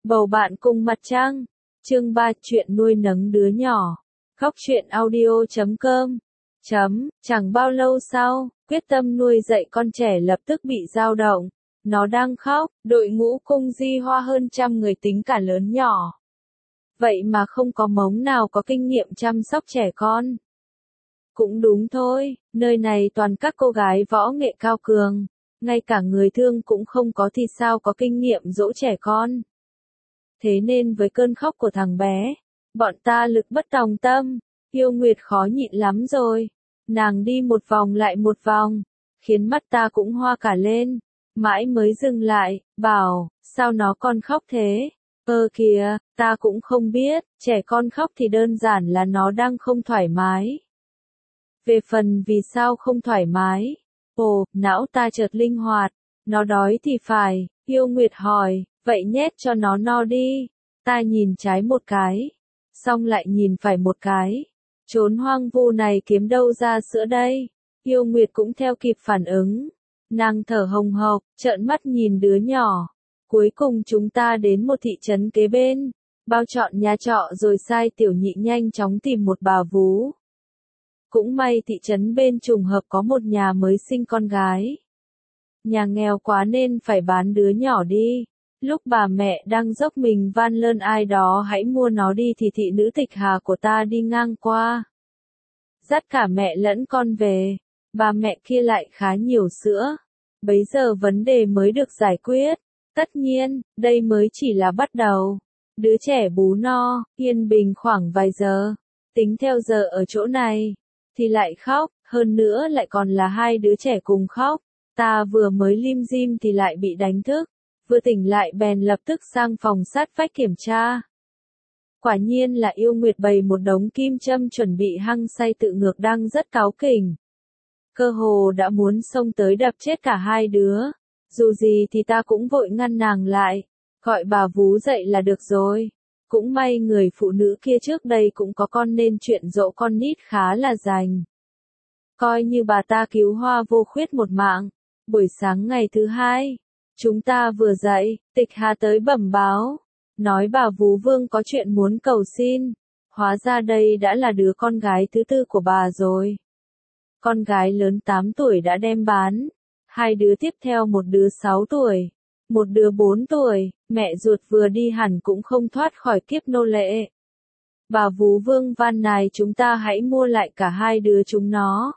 Bầu bạn cùng mặt trăng. Chương 3 chuyện nuôi nấng đứa nhỏ. Khóc chuyện audio.com. Chẳng bao lâu sau, quyết tâm nuôi dạy con trẻ lập tức bị dao động. Nó đang khóc, đội ngũ cung di hoa hơn 100 người tính cả lớn nhỏ. Vậy mà không có mống nào có kinh nghiệm chăm sóc trẻ con. Cũng đúng thôi, nơi này toàn các cô gái võ nghệ cao cường. Ngay cả người thương cũng không có thì sao có kinh nghiệm dỗ trẻ con. Thế nên với cơn khóc của thằng bé, bọn ta lực bất tòng tâm, Yêu Nguyệt khó nhịn lắm rồi. Nàng đi một vòng lại một vòng, khiến mắt ta cũng hoa cả lên, mãi mới dừng lại, bảo, sao nó còn khóc thế? Kìa, ta cũng không biết, trẻ con khóc thì đơn giản là nó đang không thoải mái. Về phần vì sao không thoải mái, não ta chợt linh hoạt, nó đói thì phải, Yêu Nguyệt hỏi, vậy nhét cho nó no đi. Ta nhìn trái một cái, xong lại nhìn phải một cái. Chốn hoang vu này kiếm đâu ra sữa đây? Yêu Nguyệt cũng theo kịp phản ứng. Nàng thở hồng hộc, trợn mắt nhìn đứa nhỏ. Cuối cùng chúng ta đến một thị trấn kế bên, bao chọn nhà trọ rồi sai Tiểu Nhị nhanh chóng tìm một bà vú. Cũng may thị trấn bên trùng hợp có một nhà mới sinh con gái. Nhà nghèo quá nên phải bán đứa nhỏ đi. Lúc bà mẹ đang dốc mình van lơn ai đó hãy mua nó đi thì thị nữ Tịch Hà của ta đi ngang qua. Dắt cả mẹ lẫn con về, bà mẹ kia lại khá nhiều sữa. Bấy giờ vấn đề mới được giải quyết. Tất nhiên, đây mới chỉ là bắt đầu. Đứa trẻ bú no, yên bình khoảng vài giờ. Tính theo giờ ở chỗ này, thì lại khóc, hơn nữa lại còn là hai đứa trẻ cùng khóc. Ta vừa mới lim dim thì lại bị đánh thức. Vừa tỉnh lại bèn lập tức sang phòng sát vách kiểm tra. Quả nhiên là Yêu Nguyệt bày một đống kim châm chuẩn bị hăng say tự ngược đang rất cáu kỉnh. Cơ hồ đã muốn xông tới đập chết cả hai đứa. Dù gì thì ta cũng vội ngăn nàng lại. Gọi bà vú dậy là được rồi. Cũng may người phụ nữ kia trước đây cũng có con nên chuyện dỗ con nít khá là rành. Coi như bà ta cứu Hoa Vô Khuyết một mạng. Buổi sáng ngày thứ hai, chúng ta vừa dậy, Tịch Hà tới bẩm báo, nói bà vú Vương có chuyện muốn cầu xin. Hóa ra đây đã là đứa con gái thứ tư của bà rồi. Con gái lớn 8 tuổi đã đem bán, hai đứa tiếp theo một đứa 6 tuổi, một đứa 4 tuổi, mẹ ruột vừa đi hẳn cũng không thoát khỏi kiếp nô lệ. Bà vú Vương van nài chúng ta hãy mua lại cả hai đứa chúng nó.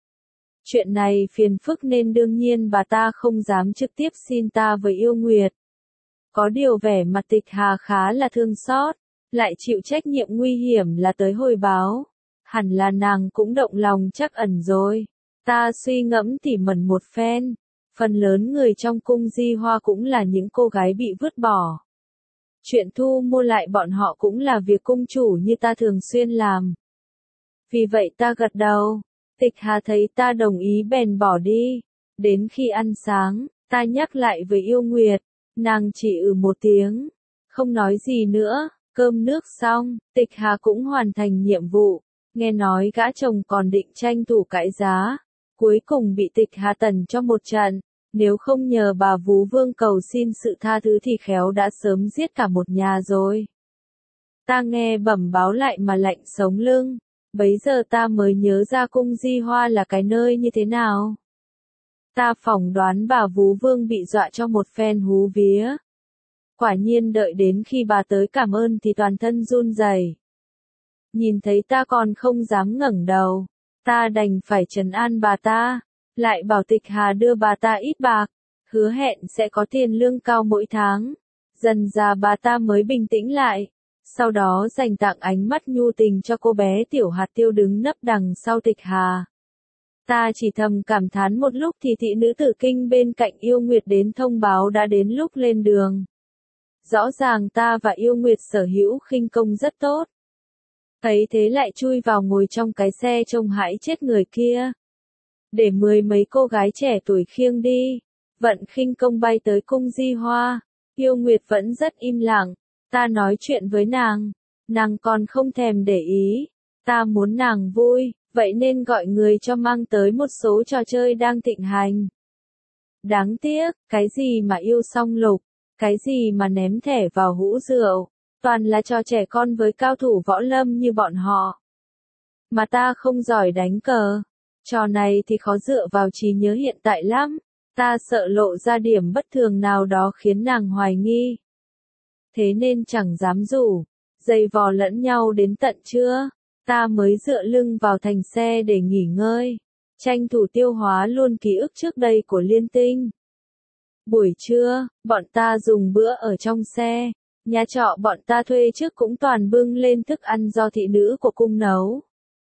Chuyện này phiền phức nên đương nhiên bà ta không dám trực tiếp xin ta với Yêu Nguyệt. Có điều vẻ mặt Tịch Hà khá là thương xót, lại chịu trách nhiệm nguy hiểm là tới hồi báo. Hẳn là nàng cũng động lòng chắc ẩn rồi. Ta suy ngẫm tỉ mẩn một phen. Phần lớn người trong cung di hoa cũng là những cô gái bị vứt bỏ. Chuyện thu mua lại bọn họ cũng là việc cung chủ như ta thường xuyên làm. Vì vậy ta gật đầu. Tịch Hà thấy ta đồng ý bèn bỏ đi. Đến khi ăn sáng, ta nhắc lại với Yêu Nguyệt. Nàng chỉ một tiếng. Không nói gì nữa. Cơm nước xong, Tịch Hà cũng hoàn thành nhiệm vụ. Nghe nói gã chồng còn định tranh thủ cãi giá. Cuối cùng bị Tịch Hà tẩn cho một trận. Nếu không nhờ bà vú Vương cầu xin sự tha thứ thì khéo đã sớm giết cả một nhà rồi. Ta nghe bẩm báo lại mà lạnh sống lưng. Bấy giờ ta mới nhớ ra cung di hoa là cái nơi như thế nào. Ta phỏng đoán bà vú Vương bị dọa cho một phen hú vía. Quả nhiên đợi đến khi bà tới cảm ơn thì toàn thân run rẩy. Nhìn thấy ta còn không dám ngẩng đầu. Ta đành phải trấn an bà ta. Lại bảo Tịch Hà đưa bà ta ít bạc. Hứa hẹn sẽ có tiền lương cao mỗi tháng. Dần dà bà ta mới bình tĩnh lại. Sau đó dành tặng ánh mắt nhu tình cho cô bé Tiểu Hạt Tiêu đứng nấp đằng sau Tịch Hà. Ta chỉ thầm cảm thán một lúc thì thị nữ Tử Kinh bên cạnh Yêu Nguyệt đến thông báo đã đến lúc lên đường. Rõ ràng ta và Yêu Nguyệt sở hữu khinh công rất tốt. Thấy thế lại chui vào ngồi trong cái xe trông hãi chết người kia. Để 10 mấy cô gái trẻ tuổi khiêng đi. Vận khinh công bay tới cung di hoa. Yêu Nguyệt vẫn rất im lặng. Ta nói chuyện với nàng còn không thèm để ý. Ta muốn nàng vui, vậy nên gọi người cho mang tới một số trò chơi đang thịnh hành. Đáng tiếc, cái gì mà yêu song lục, Cái gì mà ném thẻ vào hũ rượu, toàn là trò trẻ con với cao thủ võ lâm như bọn họ. Mà ta không giỏi đánh cờ, trò này thì khó dựa vào trí nhớ hiện tại lắm, ta sợ lộ ra điểm bất thường nào đó khiến nàng hoài nghi. Thế nên chẳng dám rủ, giày vò lẫn nhau đến tận trưa, ta mới dựa lưng vào thành xe để nghỉ ngơi, tranh thủ tiêu hóa luôn ký ức trước đây của Liên Tinh. Buổi trưa, bọn ta dùng bữa ở trong xe, nhà trọ bọn ta thuê trước cũng toàn bưng lên thức ăn do thị nữ của cung nấu.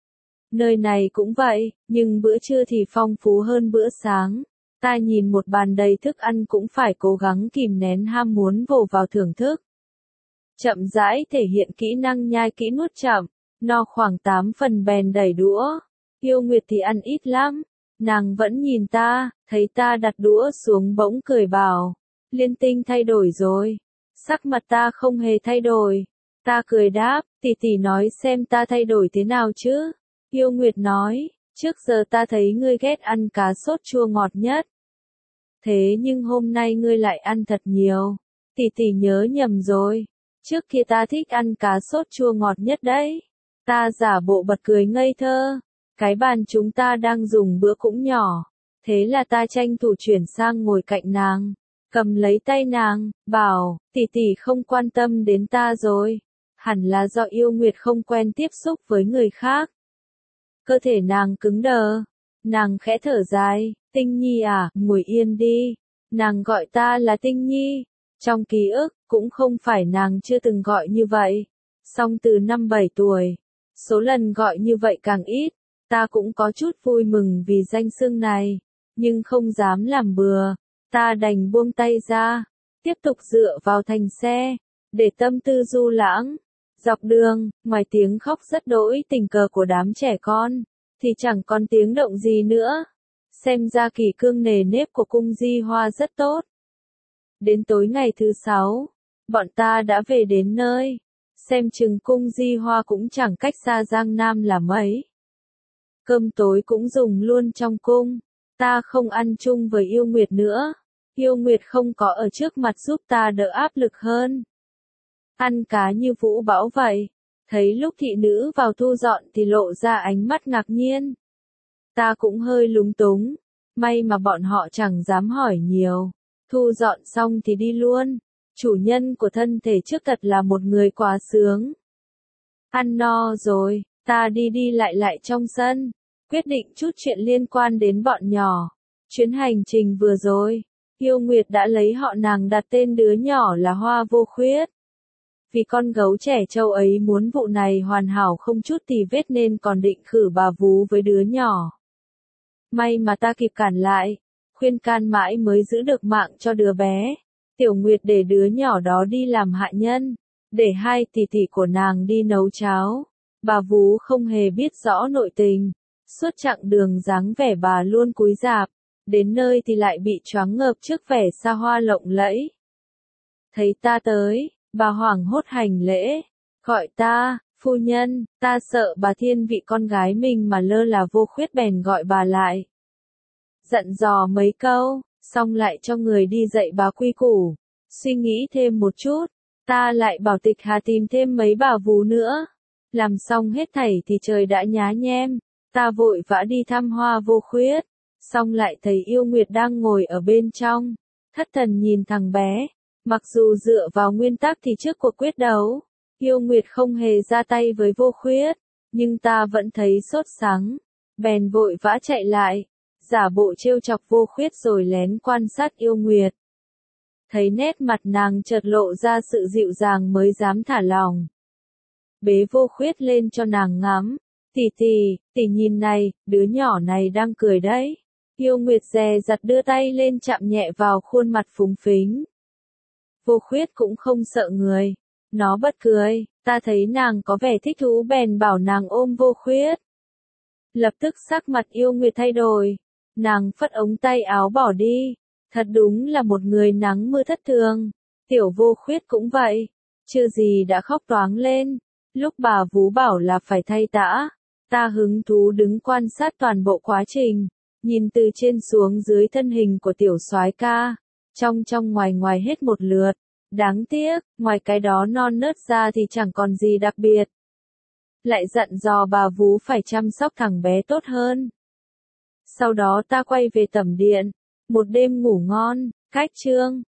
Nơi này cũng vậy, nhưng bữa trưa thì phong phú hơn bữa sáng. Ta nhìn một bàn đầy thức ăn cũng phải cố gắng kìm nén ham muốn vồ vào thưởng thức. Chậm rãi thể hiện kỹ năng nhai kỹ nuốt chậm, no khoảng 8 phần bèn đẩy đũa. Yêu Nguyệt thì ăn ít lắm, nàng vẫn nhìn ta, thấy ta đặt đũa xuống bỗng cười bảo, Liên Tinh thay đổi rồi. Sắc mặt ta không hề thay đổi. Ta cười đáp, tỷ tỷ nói xem ta thay đổi thế nào chứ. Yêu Nguyệt nói, trước giờ ta thấy ngươi ghét ăn cá sốt chua ngọt nhất. Thế nhưng hôm nay ngươi lại ăn thật nhiều. Tỷ tỷ nhớ nhầm rồi. Trước kia ta thích ăn cá sốt chua ngọt nhất đấy. Ta giả bộ bật cười ngây thơ. Cái bàn chúng ta đang dùng bữa cũng nhỏ. Thế là ta tranh thủ chuyển sang ngồi cạnh nàng. Cầm lấy tay nàng, bảo, tỷ tỷ không quan tâm đến ta rồi. Hẳn là do Yêu Nguyệt không quen tiếp xúc với người khác. Cơ thể nàng cứng đờ. Nàng khẽ thở dài, Tinh Nhi à, ngồi yên đi. Nàng gọi ta là Tinh Nhi. Trong ký ức, cũng không phải nàng chưa từng gọi như vậy. Song từ năm 7 tuổi, số lần gọi như vậy càng ít. Ta cũng có chút vui mừng vì danh xưng này, nhưng không dám làm bừa. Ta đành buông tay ra, tiếp tục dựa vào thành xe, để tâm tư du lãng. Dọc đường, ngoài tiếng khóc rất đỗi tình cờ của đám trẻ con, thì chẳng còn tiếng động gì nữa. Xem ra kỷ cương nề nếp của cung Di Hoa rất tốt. Đến tối ngày thứ 6, bọn ta đã về đến nơi. Xem chừng cung Di Hoa cũng chẳng cách xa Giang Nam là mấy. Cơm tối cũng dùng luôn trong cung. Ta không ăn chung với Yêu Nguyệt nữa. Yêu Nguyệt không có ở trước mặt giúp ta đỡ áp lực hơn. Ăn cá như vũ bão vậy. Thấy lúc thị nữ vào thu dọn thì lộ ra ánh mắt ngạc nhiên. Ta cũng hơi lúng túng. May mà bọn họ chẳng dám hỏi nhiều. Thu dọn xong thì đi luôn. Chủ nhân của thân thể trước thật là một người quá sướng. Ăn no rồi, ta đi đi lại trong sân. Quyết định chút chuyện liên quan đến bọn nhỏ. Chuyến hành trình vừa rồi, Yêu Nguyệt đã lấy họ nàng đặt tên đứa nhỏ là Hoa Vô Khuyết. Vì con gấu trẻ trâu ấy muốn vụ này hoàn hảo không chút tì vết nên còn định khử bà vú với đứa nhỏ. May mà ta kịp cản lại, khuyên can mãi mới giữ được mạng cho đứa bé. Tiểu Nguyệt để đứa nhỏ đó đi làm hạ nhân, để hai tỷ tỷ của nàng đi nấu cháo. Bà vú không hề biết rõ nội tình. Suốt chặng đường dáng vẻ bà luôn cúi rạp, đến nơi thì lại bị choáng ngợp trước vẻ xa hoa lộng lẫy. Thấy ta tới, bà hoảng hốt hành lễ, gọi ta, phu nhân, ta sợ bà thiên vị con gái mình mà lơ là Vô Khuyết bèn gọi bà lại. Dặn dò mấy câu, xong lại cho người đi dạy bà quy củ. Suy nghĩ thêm một chút, ta lại bảo Tịch Hà tìm thêm mấy bà vú nữa. Làm xong hết thảy thì trời đã nhá nhem. Ta vội vã đi thăm Hoa Vô Khuyết, xong lại thấy Yêu Nguyệt đang ngồi ở bên trong, thất thần nhìn thằng bé. Mặc dù dựa vào nguyên tắc thì trước cuộc quyết đấu, Yêu Nguyệt không hề ra tay với Vô Khuyết, nhưng ta vẫn thấy sốt sắng, bèn vội vã chạy lại, giả bộ trêu chọc Vô Khuyết rồi lén quan sát Yêu Nguyệt. Thấy nét mặt nàng chợt lộ ra sự dịu dàng mới dám thả lỏng. Bế Vô Khuyết lên cho nàng ngắm. Tỷ nhìn này, đứa nhỏ này đang cười đấy. Yêu Nguyệt dè dặt đưa tay lên chạm nhẹ vào khuôn mặt phúng phính. Vô Khuyết cũng không sợ người. Nó bật cười, ta thấy nàng có vẻ thích thú bèn bảo nàng ôm Vô Khuyết. Lập tức sắc mặt Yêu Nguyệt thay đổi. Nàng phất ống tay áo bỏ đi. Thật đúng là một người nắng mưa thất thường. Tiểu Vô Khuyết cũng vậy. Chưa gì đã khóc toáng lên. Lúc bà vú bảo là phải thay tã. Ta hứng thú đứng quan sát toàn bộ quá trình, nhìn từ trên xuống dưới thân hình của tiểu soái ca, trong trong ngoài ngoài hết một lượt. Đáng tiếc, ngoài cái đó non nớt ra thì chẳng còn gì đặc biệt. Lại dặn dò bà vú phải chăm sóc thằng bé tốt hơn. Sau đó ta quay về tẩm điện. Một đêm ngủ ngon, cách chương.